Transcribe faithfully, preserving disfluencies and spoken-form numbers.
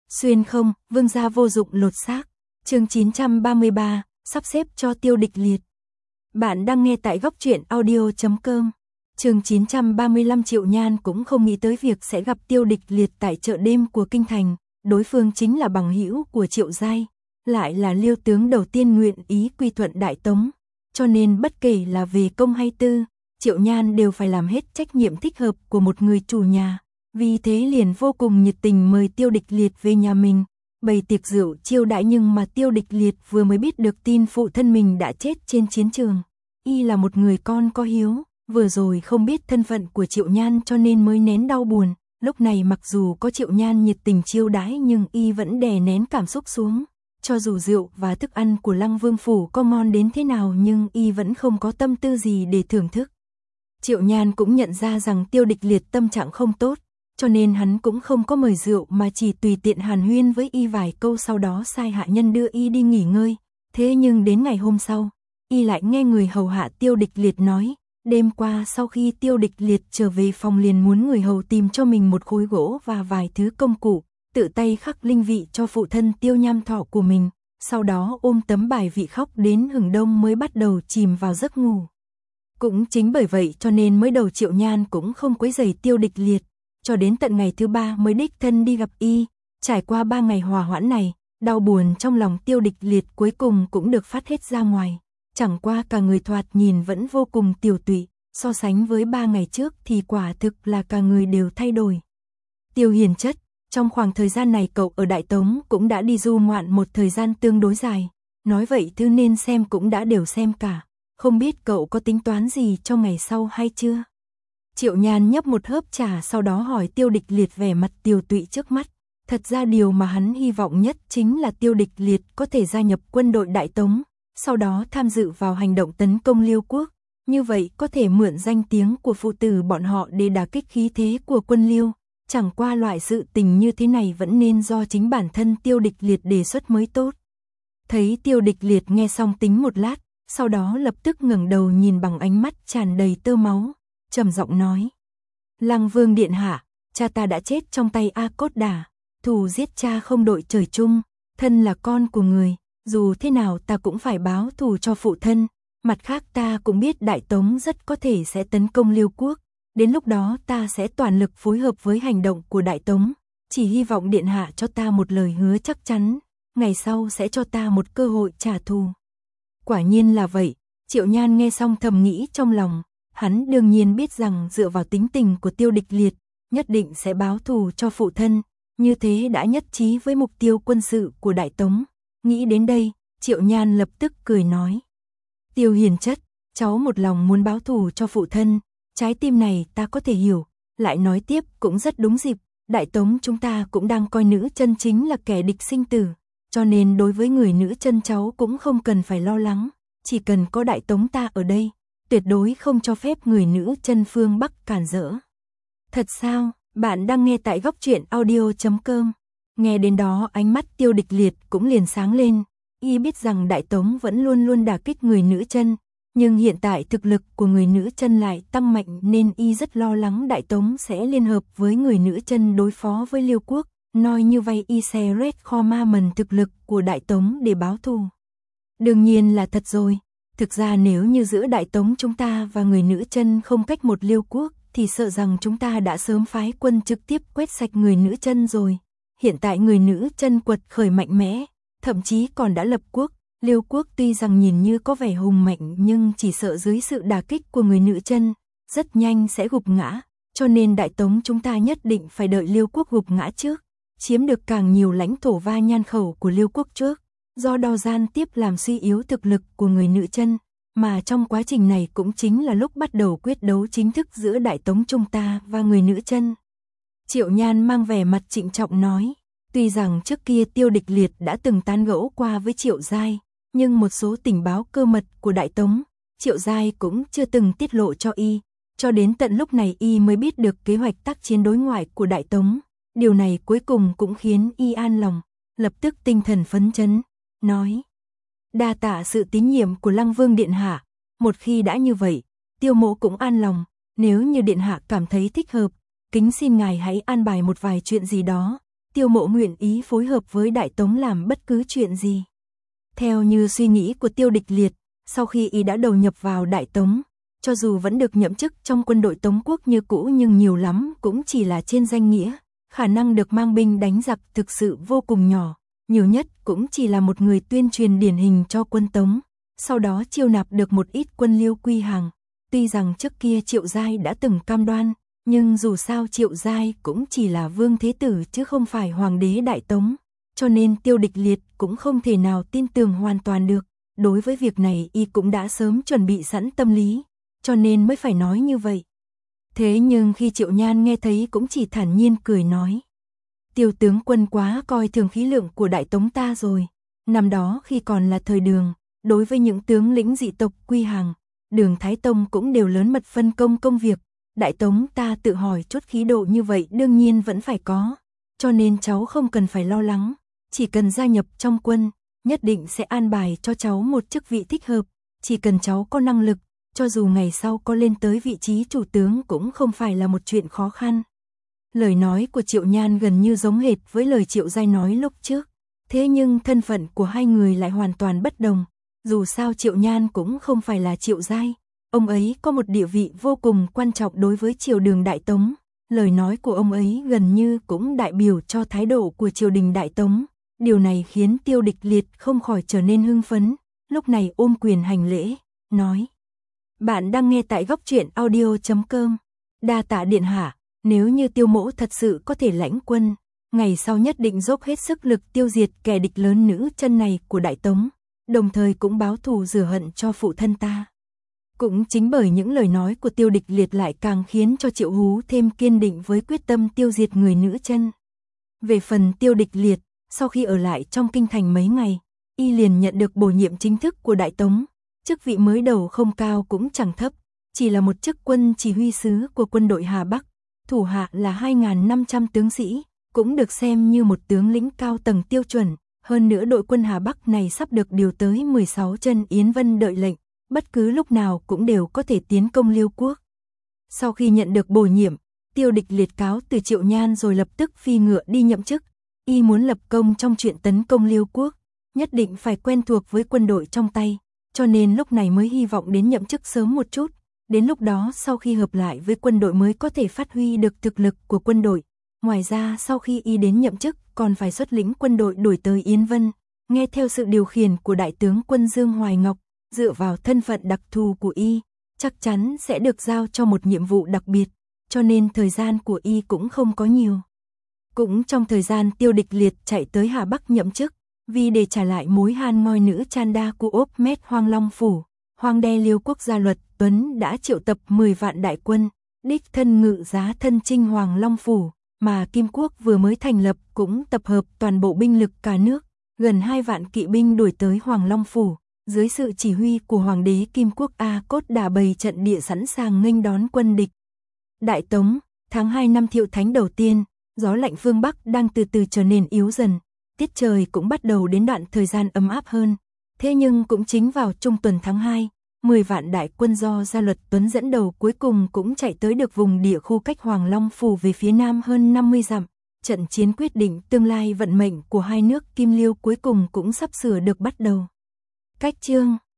Xuyên không, vương gia vô dụng lột xác. Chương chín trăm ba mươi ba, sắp xếp cho Tiêu Địch liệt. Bạn đang nghe tại góc truyện audio chấm com. Chương chín trăm ba mươi lăm Triệu Nhan cũng không nghĩ tới việc sẽ gặp Tiêu Địch liệt tại chợ đêm của kinh thành, đối phương chính là bằng hữu của Triệu Giai, lại là Liêu tướng đầu tiên nguyện ý quy thuận Đại Tống, cho nên bất kể là về công hay tư, Triệu Nhan đều phải làm hết trách nhiệm thích hợp của một người chủ nhà. Vì thế liền vô cùng nhiệt tình mời Tiêu Địch liệt về nhà mình, bày tiệc rượu chiêu đãi, nhưng mà Tiêu Địch liệt vừa mới biết được tin phụ thân mình đã chết trên chiến trường. Y là một người con có hiếu, vừa rồi không biết thân phận của Triệu Nhan cho nên mới nén đau buồn. Lúc này mặc dù có Triệu Nhan nhiệt tình chiêu đãi nhưng Y vẫn đè nén cảm xúc xuống. Cho dù rượu và thức ăn của Lăng Vương phủ có ngon đến thế nào nhưng Y vẫn không có tâm tư gì để thưởng thức. Triệu Nhan cũng nhận ra rằng Tiêu Địch liệt tâm trạng không tốt, cho nên hắn cũng không có mời rượu mà chỉ tùy tiện hàn huyên với Y vài câu, sau đó sai hạ nhân đưa Y đi nghỉ ngơi. Thế nhưng đến ngày hôm sau, Y lại nghe người hầu hạ Tiêu Địch liệt nói, đêm qua sau khi Tiêu Địch liệt trở về phòng liền muốn người hầu tìm cho mình một khối gỗ và vài thứ công cụ, tự tay khắc linh vị cho phụ thân Tiêu Nham Thọ của mình, sau đó ôm tấm bài vị khóc đến hừng đông mới bắt đầu chìm vào giấc ngủ. Cũng chính bởi vậy cho nên mới đầu Triệu Nhan cũng không quấy rầy Tiêu Địch liệt, cho đến tận ngày thứ ba mới đích thân đi gặp Y. Trải qua ba ngày hòa hoãn này, đau buồn trong lòng Tiêu Địch liệt cuối cùng cũng được phát hết ra ngoài. Chẳng qua cả người thoạt nhìn vẫn vô cùng tiều tụy, so sánh với ba ngày trước thì quả thực là cả người đều thay đổi. Tiêu Hiền chất, trong khoảng thời gian này cậu ở Đại Tống cũng đã đi du ngoạn một thời gian tương đối dài, nói vậy thứ nên xem cũng đã đều xem cả, không biết cậu có tính toán gì cho ngày sau hay chưa? Triệu Nhan nhấp một hớp trà sau đó hỏi Tiêu Địch liệt vẻ mặt tiều tụy trước mắt. Thật ra điều mà hắn hy vọng nhất chính là Tiêu Địch liệt có thể gia nhập quân đội Đại Tống, sau đó tham dự vào hành động tấn công Liêu quốc, như vậy có thể mượn danh tiếng của phụ tử bọn họ để đả kích khí thế của quân Liêu. Chẳng qua loại sự tình như thế này vẫn nên do chính bản thân Tiêu Địch liệt đề xuất mới tốt. Thấy Tiêu Địch liệt nghe xong tính một lát, sau đó lập tức ngẩng đầu nhìn bằng ánh mắt tràn đầy tơ máu, trầm giọng nói: Lăng Vương điện hạ, cha ta đã chết trong tay A Cốt Đả, thù giết cha không đội trời chung, thân là con của người, dù thế nào ta cũng phải báo thù cho phụ thân. Mặt khác ta cũng biết Đại Tống rất có thể sẽ tấn công Liêu quốc, đến lúc đó ta sẽ toàn lực phối hợp với hành động của Đại Tống, chỉ hy vọng điện hạ cho ta một lời hứa chắc chắn, ngày sau sẽ cho ta một cơ hội trả thù. Quả nhiên là vậy, Triệu Nhan nghe xong thầm nghĩ trong lòng, hắn đương nhiên biết rằng dựa vào tính tình của Tiêu Địch liệt, nhất định sẽ báo thù cho phụ thân, như thế đã nhất trí với mục tiêu quân sự của Đại Tống. Nghĩ đến đây, Triệu Nhan lập tức cười nói: Tiêu Hiền chất, cháu một lòng muốn báo thù cho phụ thân, trái tim này ta có thể hiểu. Lại nói tiếp cũng rất đúng dịp, Đại Tống chúng ta cũng đang coi nữ chân chính là kẻ địch sinh tử, cho nên đối với người nữ chân cháu cũng không cần phải lo lắng, chỉ cần có Đại Tống ta ở đây, tuyệt đối không cho phép người nữ chân phương Bắc cản rỡ. Thật sao? Bạn đang nghe tại góc truyện audio chấm com. Nghe đến đó ánh mắt Tiêu Địch liệt cũng liền sáng lên. Y biết rằng Đại Tống vẫn luôn luôn đả kích người nữ chân, nhưng hiện tại thực lực của người nữ chân lại tăng mạnh nên Y rất lo lắng Đại Tống sẽ liên hợp với người nữ chân đối phó với Liêu quốc. Nói như vậy Y sẽ rét kho ma mần thực lực của Đại Tống để báo thù. Đương nhiên là thật rồi. Thực ra nếu như giữa Đại Tống chúng ta và người nữ chân không cách một Liêu quốc thì sợ rằng chúng ta đã sớm phái quân trực tiếp quét sạch người nữ chân rồi. Hiện tại người nữ chân quật khởi mạnh mẽ, thậm chí còn đã lập quốc. Liêu quốc tuy rằng nhìn như có vẻ hùng mạnh nhưng chỉ sợ dưới sự đả kích của người nữ chân, rất nhanh sẽ gục ngã. Cho nên Đại Tống chúng ta nhất định phải đợi Liêu quốc gục ngã trước, chiếm được càng nhiều lãnh thổ va nhan khẩu của Liêu quốc trước, do đó gian tiếp làm suy yếu thực lực của người nữ chân. Mà trong quá trình này cũng chính là lúc bắt đầu quyết đấu chính thức giữa Đại Tống chúng ta và người nữ chân. Triệu Nhan mang vẻ mặt trịnh trọng nói, tuy rằng trước kia Tiêu Địch liệt đã từng tán gẫu qua với Triệu Giai, nhưng một số tình báo cơ mật của Đại Tống, Triệu Giai cũng chưa từng tiết lộ cho Y, cho đến tận lúc này Y mới biết được kế hoạch tác chiến đối ngoại của Đại Tống. Điều này cuối cùng cũng khiến Y an lòng, lập tức tinh thần phấn chấn, nói: đa tạ sự tín nhiệm của Lăng Vương điện hạ, một khi đã như vậy, Tiêu mỗ cũng an lòng, nếu như điện hạ cảm thấy thích hợp, kính xin ngài hãy an bài một vài chuyện gì đó, Tiêu Mộ nguyện ý phối hợp với Đại Tống làm bất cứ chuyện gì. Theo như suy nghĩ của Tiêu Địch Liệt, sau khi y đã đầu nhập vào Đại Tống, cho dù vẫn được nhậm chức trong quân đội Tống quốc như cũ nhưng nhiều lắm cũng chỉ là trên danh nghĩa, khả năng được mang binh đánh giặc thực sự vô cùng nhỏ, nhiều nhất cũng chỉ là một người tuyên truyền điển hình cho quân Tống, sau đó chiêu nạp được một ít quân Liêu quy hàng. Tuy rằng trước kia Triệu Giai đã từng cam đoan, nhưng dù sao Triệu Giai cũng chỉ là vương thế tử chứ không phải hoàng đế Đại Tống, cho nên Tiêu Địch Liệt cũng không thể nào tin tưởng hoàn toàn được. Đối với việc này y cũng đã sớm chuẩn bị sẵn tâm lý, cho nên mới phải nói như vậy. Thế nhưng khi Triệu Nhan nghe thấy cũng chỉ thản nhiên cười nói. Tiêu tướng quân quá coi thường khí lượng của Đại Tống ta rồi. Năm đó khi còn là thời Đường, đối với những tướng lĩnh dị tộc quy hàng, Đường Thái Tông cũng đều lớn mật phân công công việc. Đại Tống ta tự hỏi chút khí độ như vậy đương nhiên vẫn phải có, cho nên cháu không cần phải lo lắng, chỉ cần gia nhập trong quân, nhất định sẽ an bài cho cháu một chức vị thích hợp, chỉ cần cháu có năng lực, cho dù ngày sau có lên tới vị trí chủ tướng cũng không phải là một chuyện khó khăn. Lời nói của Triệu Nhan gần như giống hệt với lời Triệu Giai nói lúc trước, thế nhưng thân phận của hai người lại hoàn toàn bất đồng, dù sao Triệu Nhan cũng không phải là Triệu Giai, ông ấy có một địa vị vô cùng quan trọng đối với triều đường Đại Tống, lời nói của ông ấy gần như cũng đại biểu cho thái độ của triều đình Đại Tống. Điều này khiến Tiêu Địch Liệt không khỏi trở nên hưng phấn, lúc này ôm quyền hành lễ, nói. Bạn đang nghe tại góc truyện audio chấm com. Đa tạ điện hạ, nếu như Tiêu mỗ thật sự có thể lãnh quân, ngày sau nhất định dốc hết sức lực tiêu diệt kẻ địch lớn nữ chân này của Đại Tống, đồng thời cũng báo thù rửa hận cho phụ thân ta. Cũng chính bởi những lời nói của Tiêu Địch Liệt lại càng khiến cho Triệu Hú thêm kiên định với quyết tâm tiêu diệt người nữ chân. Về phần Tiêu Địch Liệt, sau khi ở lại trong kinh thành mấy ngày, y liền nhận được bổ nhiệm chính thức của Đại Tống, chức vị mới đầu không cao cũng chẳng thấp, chỉ là một chức quân chỉ huy sứ của quân đội Hà Bắc, thủ hạ là hai nghìn năm trăm tướng sĩ, cũng được xem như một tướng lĩnh cao tầng tiêu chuẩn, hơn nữa đội quân Hà Bắc này sắp được điều tới mười sáu chân Yến Vân đợi lệnh, bất cứ lúc nào cũng đều có thể tiến công Liêu quốc. Sau khi nhận được bổ nhiệm, Tiêu Địch Liệt cáo từ Triệu Nhan rồi lập tức phi ngựa đi nhậm chức. Y muốn lập công trong chuyện tấn công Liêu quốc, nhất định phải quen thuộc với quân đội trong tay, cho nên lúc này mới hy vọng đến nhậm chức sớm một chút, đến lúc đó sau khi hợp lại với quân đội mới có thể phát huy được thực lực của quân đội. Ngoài ra sau khi y đến nhậm chức còn phải xuất lĩnh quân đội đuổi tới Yến Vân, nghe theo sự điều khiển của đại tướng quân Dương Hoài Ngọc, dựa vào thân phận đặc thù của y, chắc chắn sẽ được giao cho một nhiệm vụ đặc biệt, cho nên thời gian của y cũng không có nhiều. Cũng trong thời gian Tiêu Địch Liệt chạy tới Hà Bắc nhậm chức, vì để trả lại mối han ngôi nữ Chanda của ốp mét Hoang Long Phủ, Hoàng đe Liêu quốc gia Luật Tuấn đã triệu tập mười vạn đại quân, đích thân ngự giá thân chinh Hoàng Long Phủ, mà Kim Quốc vừa mới thành lập cũng tập hợp toàn bộ binh lực cả nước, gần hai vạn kỵ binh đuổi tới Hoàng Long Phủ, dưới sự chỉ huy của Hoàng đế Kim Quốc A Cốt Đà bày trận địa sẵn sàng nghênh đón quân địch. Đại Tống, tháng hai năm Thiệu Thánh đầu tiên, gió lạnh phương Bắc đang từ từ trở nên yếu dần, tiết trời cũng bắt đầu đến đoạn thời gian ấm áp hơn. Thế nhưng cũng chính vào trung tuần tháng hai, mười vạn đại quân do Gia Luật Tuấn dẫn đầu cuối cùng cũng chạy tới được vùng địa khu cách Hoàng Long Phủ về phía nam hơn năm mươi dặm. Trận chiến quyết định tương lai vận mệnh của hai nước Kim Liêu cuối cùng cũng sắp sửa được bắt đầu. Cách chương